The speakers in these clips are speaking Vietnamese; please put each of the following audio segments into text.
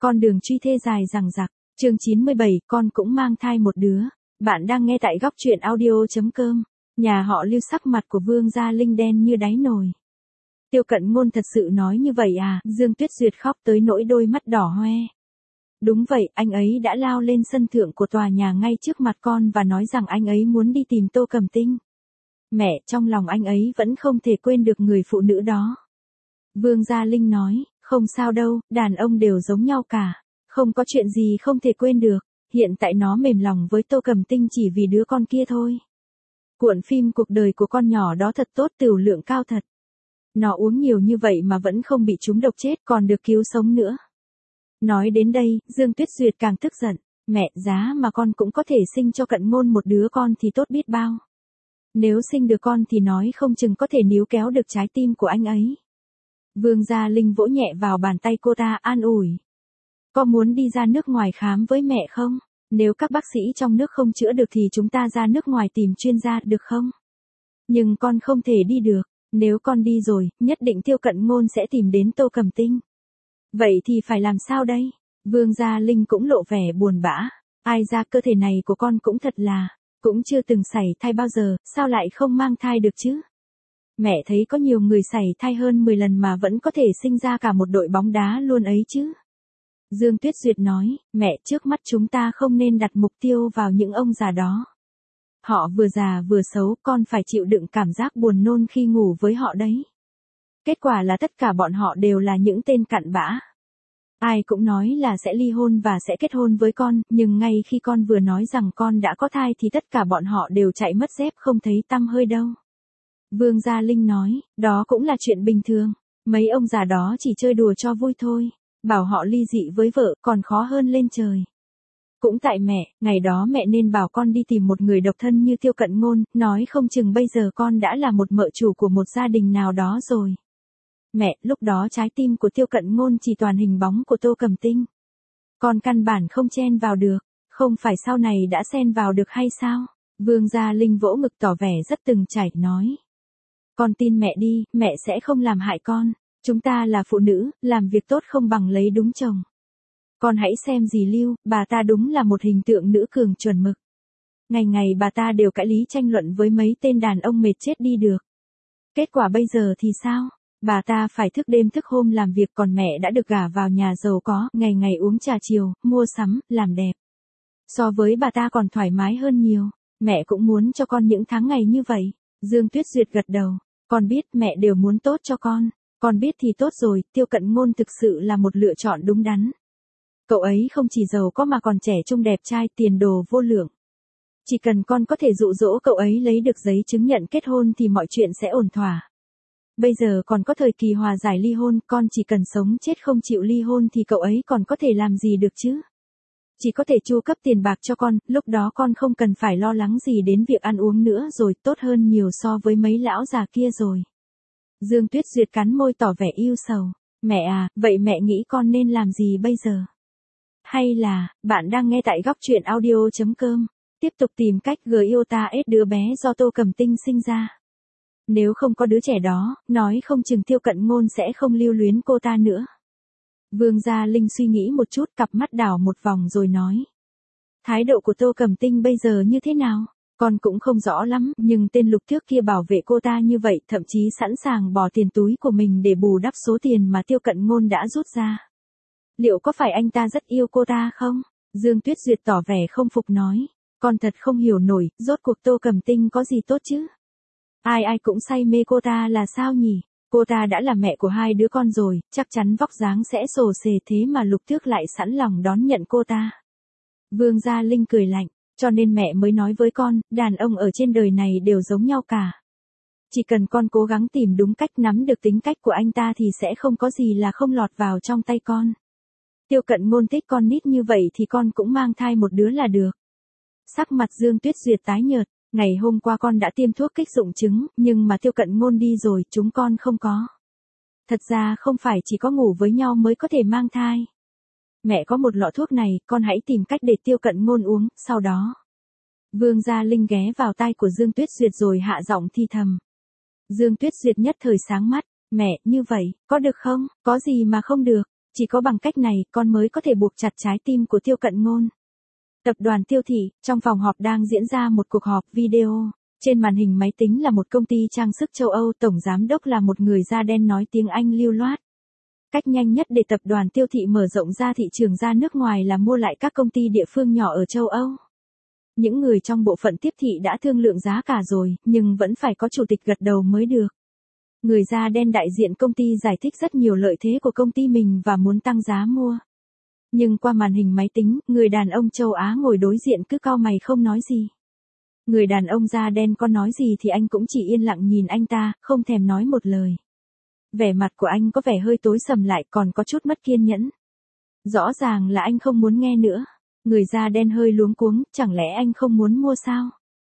Con đường truy thê dài dằng dặc. Chương 97, con cũng mang thai một đứa. Bạn đang nghe tại góc truyện audio.com. Nhà họ Lưu sắc mặt của Vương Gia Linh đen như đáy nồi. Tiêu Cận Ngôn thật sự nói như vậy à? Dương Tuyết Duyệt khóc tới nỗi đôi mắt đỏ hoe. Đúng vậy, anh ấy đã lao lên sân thượng của tòa nhà ngay trước mặt con và nói rằng anh ấy muốn đi tìm Tô Cẩm Tinh. Mẹ, trong lòng anh ấy vẫn không thể quên được người phụ nữ đó. Vương Gia Linh nói, không sao đâu, đàn ông đều giống nhau cả. Không có chuyện gì không thể quên được, hiện tại nó mềm lòng với Tô Cẩm Tinh chỉ vì đứa con kia thôi. Cuộn phim cuộc đời của con nhỏ đó thật tốt, tửu lượng cao thật. Nó uống nhiều như vậy mà vẫn không bị trúng độc chết, còn được cứu sống nữa. Nói đến đây, Dương Tuyết Duyệt càng tức giận. Mẹ, giá mà con cũng có thể sinh cho Cận Ngôn một đứa con thì tốt biết bao. Nếu sinh được con thì nói không chừng có thể níu kéo được trái tim của anh ấy. Vương Gia Linh vỗ nhẹ vào bàn tay cô ta an ủi. Có muốn đi ra nước ngoài khám với mẹ không? Nếu các bác sĩ trong nước không chữa được thì chúng ta ra nước ngoài tìm chuyên gia được không? Nhưng con không thể đi được. Nếu con đi rồi, nhất định Tiêu Cận Ngôn sẽ tìm đến Tô Cẩm Tinh. Vậy thì phải làm sao đây? Vương Gia Linh cũng lộ vẻ buồn bã. Ai ra, cơ thể này của con cũng thật là, cũng chưa từng sảy thai bao giờ, sao lại không mang thai được chứ? Mẹ thấy có nhiều người sảy thai hơn 10 lần mà vẫn có thể sinh ra cả một đội bóng đá luôn ấy chứ. Dương Tuyết Duyệt nói, mẹ, trước mắt chúng ta không nên đặt mục tiêu vào những ông già đó. Họ vừa già vừa xấu, con phải chịu đựng cảm giác buồn nôn khi ngủ với họ đấy. Kết quả là tất cả bọn họ đều là những tên cặn bã. Ai cũng nói là sẽ ly hôn và sẽ kết hôn với con, nhưng ngay khi con vừa nói rằng con đã có thai thì tất cả bọn họ đều chạy mất dép không thấy tăm hơi đâu. Vương Gia Linh nói, đó cũng là chuyện bình thường. Mấy ông già đó chỉ chơi đùa cho vui thôi. Bảo họ ly dị với vợ còn khó hơn lên trời. Cũng tại mẹ, ngày đó mẹ nên bảo con đi tìm một người độc thân như Tiêu Cận Ngôn, nói không chừng bây giờ con đã là một mợ chủ của một gia đình nào đó rồi. Mẹ, lúc đó trái tim của Tiêu Cận Ngôn chỉ toàn hình bóng của Tô Cẩm Tinh. Con căn bản không chen vào được, không phải sau này đã xen vào được hay sao? Vương Gia Linh vỗ ngực tỏ vẻ rất từng trải, nói. Con tin mẹ đi, mẹ sẽ không làm hại con. Chúng ta là phụ nữ, làm việc tốt không bằng lấy đúng chồng. Con hãy xem dì Lưu, bà ta đúng là một hình tượng nữ cường chuẩn mực. Ngày ngày bà ta đều cãi lý tranh luận với mấy tên đàn ông mệt chết đi được. Kết quả bây giờ thì sao? Bà ta phải thức đêm thức hôm làm việc, còn mẹ đã được gả vào nhà giàu có, ngày ngày uống trà chiều, mua sắm, làm đẹp. So với bà ta còn thoải mái hơn nhiều. Mẹ cũng muốn cho con những tháng ngày như vậy. Dương Tuyết Duyệt gật đầu. Con biết mẹ đều muốn tốt cho con. Con biết thì tốt rồi, Tiêu Cận Ngôn thực sự là một lựa chọn đúng đắn. Cậu ấy không chỉ giàu có mà còn trẻ trung đẹp trai, tiền đồ vô lượng. Chỉ cần con có thể dụ dỗ cậu ấy lấy được giấy chứng nhận kết hôn thì mọi chuyện sẽ ổn thỏa. Bây giờ còn có thời kỳ hòa giải ly hôn, con chỉ cần sống chết không chịu ly hôn thì cậu ấy còn có thể làm gì được chứ? Chỉ có thể chu cấp tiền bạc cho con, lúc đó con không cần phải lo lắng gì đến việc ăn uống nữa rồi, tốt hơn nhiều so với mấy lão già kia rồi. Dương Tuyết Duyệt cắn môi tỏ vẻ ưu sầu. Mẹ à, vậy mẹ nghĩ con nên làm gì bây giờ? Hay là, bạn đang nghe tại góc truyện audio.com, tiếp tục tìm cách yêu ta ết đứa bé do Tô Cẩm Tinh sinh ra. Nếu không có đứa trẻ đó, nói không chừng Tiêu Cận Ngôn sẽ không lưu luyến cô ta nữa. Vương Gia Linh suy nghĩ một chút, cặp mắt đảo một vòng rồi nói. Thái độ của Tô Cẩm Tinh bây giờ như thế nào? Con cũng không rõ lắm, nhưng tên Lục Thước kia bảo vệ cô ta như vậy, thậm chí sẵn sàng bỏ tiền túi của mình để bù đắp số tiền mà Tiêu Cận Ngôn đã rút ra. Liệu có phải anh ta rất yêu cô ta không? Dương Tuyết Duyệt tỏ vẻ không phục nói. Con thật không hiểu nổi, rốt cuộc Tô Cẩm Tinh có gì tốt chứ? Ai ai cũng say mê cô ta là sao nhỉ? Cô ta đã là mẹ của hai đứa con rồi, chắc chắn vóc dáng sẽ xồ xề, thế mà Lục Thước lại sẵn lòng đón nhận cô ta. Vương Gia Linh cười lạnh, cho nên mẹ mới nói với con, đàn ông ở trên đời này đều giống nhau cả. Chỉ cần con cố gắng tìm đúng cách nắm được tính cách của anh ta thì sẽ không có gì là không lọt vào trong tay con. Tiêu Cận Ngôn thích con nít như vậy thì con cũng mang thai một đứa là được. Sắc mặt Dương Tuyết Duyệt tái nhợt. Ngày hôm qua con đã tiêm thuốc kích dụng trứng, nhưng mà Tiêu Cận Ngôn đi rồi, chúng con không có. Thật ra không phải chỉ có ngủ với nhau mới có thể mang thai. Mẹ có một lọ thuốc này, con hãy tìm cách để Tiêu Cận Ngôn uống, sau đó. Vương Gia Linh ghé vào tai của Dương Tuyết Duyệt rồi hạ giọng thi thầm. Dương Tuyết Duyệt nhất thời sáng mắt. Mẹ, như vậy, có được không? Có gì mà không được? Chỉ có bằng cách này con mới có thể buộc chặt trái tim của Tiêu Cận Ngôn. Tập đoàn Tiêu Thị, trong phòng họp đang diễn ra một cuộc họp video. Trên màn hình máy tính là một công ty trang sức châu Âu, tổng giám đốc là một người da đen nói tiếng Anh lưu loát. Cách nhanh nhất để tập đoàn Tiêu Thị mở rộng ra thị trường ra nước ngoài là mua lại các công ty địa phương nhỏ ở châu Âu. Những người trong bộ phận tiếp thị đã thương lượng giá cả rồi, nhưng vẫn phải có chủ tịch gật đầu mới được. Người da đen đại diện công ty giải thích rất nhiều lợi thế của công ty mình và muốn tăng giá mua. Nhưng qua màn hình máy tính, người đàn ông châu Á ngồi đối diện cứ cau mày không nói gì. Người đàn ông da đen có nói gì thì anh cũng chỉ yên lặng nhìn anh ta, không thèm nói một lời. Vẻ mặt của anh có vẻ hơi tối sầm lại, còn có chút mất kiên nhẫn. Rõ ràng là anh không muốn nghe nữa. Người da đen hơi luống cuống, chẳng lẽ anh không muốn mua sao?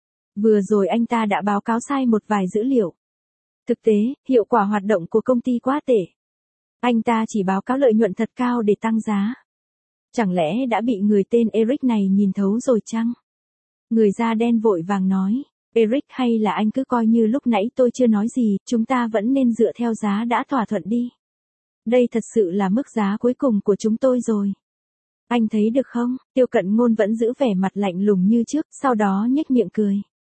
Vừa rồi anh ta đã báo cáo sai một vài dữ liệu. Thực tế, hiệu quả hoạt động của công ty quá tệ. Anh ta chỉ báo cáo lợi nhuận thật cao để tăng giá. Chẳng lẽ đã bị người tên Eric này nhìn thấu rồi chăng? Người da đen vội vàng nói, Eric, hay là anh cứ coi như lúc nãy tôi chưa nói gì, chúng ta vẫn nên dựa theo giá đã thỏa thuận đi. Đây thật sự là mức giá cuối cùng của chúng tôi rồi. Anh thấy được không? Tiêu Cận Ngôn vẫn giữ vẻ mặt lạnh lùng như trước, sau đó nhếch miệng cười.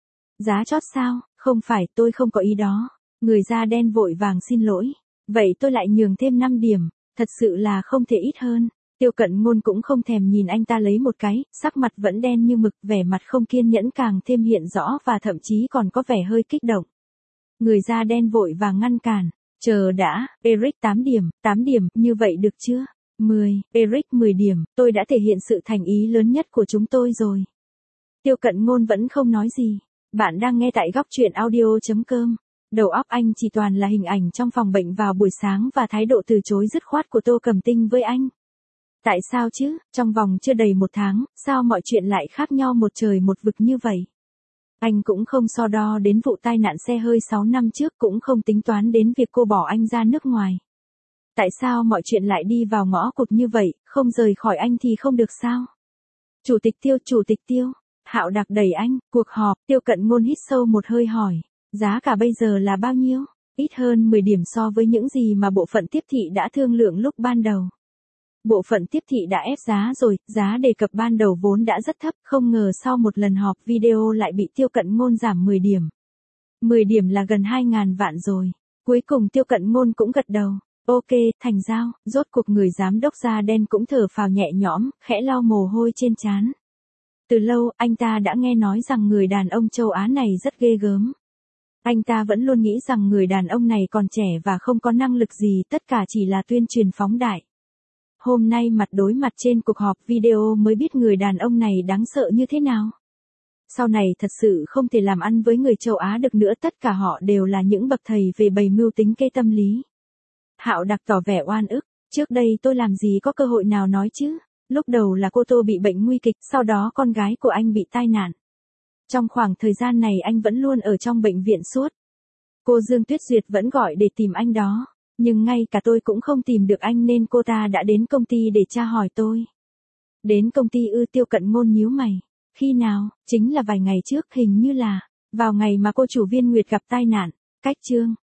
Giá chót sao? Không phải, tôi không có ý đó. Người da đen vội vàng xin lỗi. Vậy tôi lại nhường thêm 5 điểm, thật sự là không thể ít hơn. Tiêu Cận Ngôn cũng không thèm nhìn anh ta lấy một cái, sắc mặt vẫn đen như mực, vẻ mặt không kiên nhẫn càng thêm hiện rõ và thậm chí còn có vẻ hơi kích động. Người da đen vội vàng ngăn cản. Chờ đã, Eric 8 điểm, như vậy được chưa? 10, Eric 10 điểm, tôi đã thể hiện sự thành ý lớn nhất của chúng tôi rồi. Tiêu Cận Ngôn vẫn không nói gì. Bạn đang nghe tại góc truyện audio.com. Đầu óc anh chỉ toàn là hình ảnh trong phòng bệnh vào buổi sáng và thái độ từ chối dứt khoát của Tô Cẩm Tinh với anh. Tại sao chứ, trong vòng chưa đầy 1 tháng, sao mọi chuyện lại khác nhau một trời một vực như vậy? Anh cũng không so đo đến vụ tai nạn xe hơi 6 năm trước, cũng không tính toán đến việc cô bỏ anh ra nước ngoài. Tại sao mọi chuyện lại đi vào ngõ cụt như vậy, không rời khỏi anh thì không được sao? Chủ tịch Tiêu, Hạo Đặc đẩy anh, cuộc họp, Tiêu Cận Ngôn hít sâu một hơi hỏi, giá cả bây giờ là bao nhiêu? Ít hơn 10 điểm so với những gì mà bộ phận tiếp thị đã thương lượng lúc ban đầu. Bộ phận tiếp thị đã ép giá rồi, giá đề cập ban đầu vốn đã rất thấp, không ngờ sau một lần họp video lại bị Tiêu Cận Ngôn giảm 10 điểm. 10 điểm là gần 2.000 vạn rồi. Cuối cùng Tiêu Cận Ngôn cũng gật đầu. Ok, thành giao, rốt cuộc người giám đốc da đen cũng thở phào nhẹ nhõm, khẽ lau mồ hôi trên trán. Từ lâu, anh ta đã nghe nói rằng người đàn ông châu Á này rất ghê gớm. Anh ta vẫn luôn nghĩ rằng người đàn ông này còn trẻ và không có năng lực gì, tất cả chỉ là tuyên truyền phóng đại. Hôm nay mặt đối mặt trên cuộc họp video mới biết người đàn ông này đáng sợ như thế nào. Sau này thật sự không thể làm ăn với người châu Á được nữa, tất cả họ đều là những bậc thầy về bày mưu tính kế tâm lý. Hạo Đặc tỏ vẻ oan ức, trước đây tôi làm gì có cơ hội nào nói chứ, lúc đầu là cô Tô bị bệnh nguy kịch, sau đó con gái của anh bị tai nạn. Trong khoảng thời gian này anh vẫn luôn ở trong bệnh viện suốt. Cô Dương Tuyết Duyệt vẫn gọi để tìm anh đó, nhưng ngay cả tôi cũng không tìm được anh nên cô ta đã đến công ty để tra hỏi tôi. Đến công ty ư? Tiêu Cận Ngôn nhíu mày. Khi nào? Chính là vài ngày trước, hình như là vào ngày mà cô chủ Viên Nguyệt gặp tai nạn. Cách chương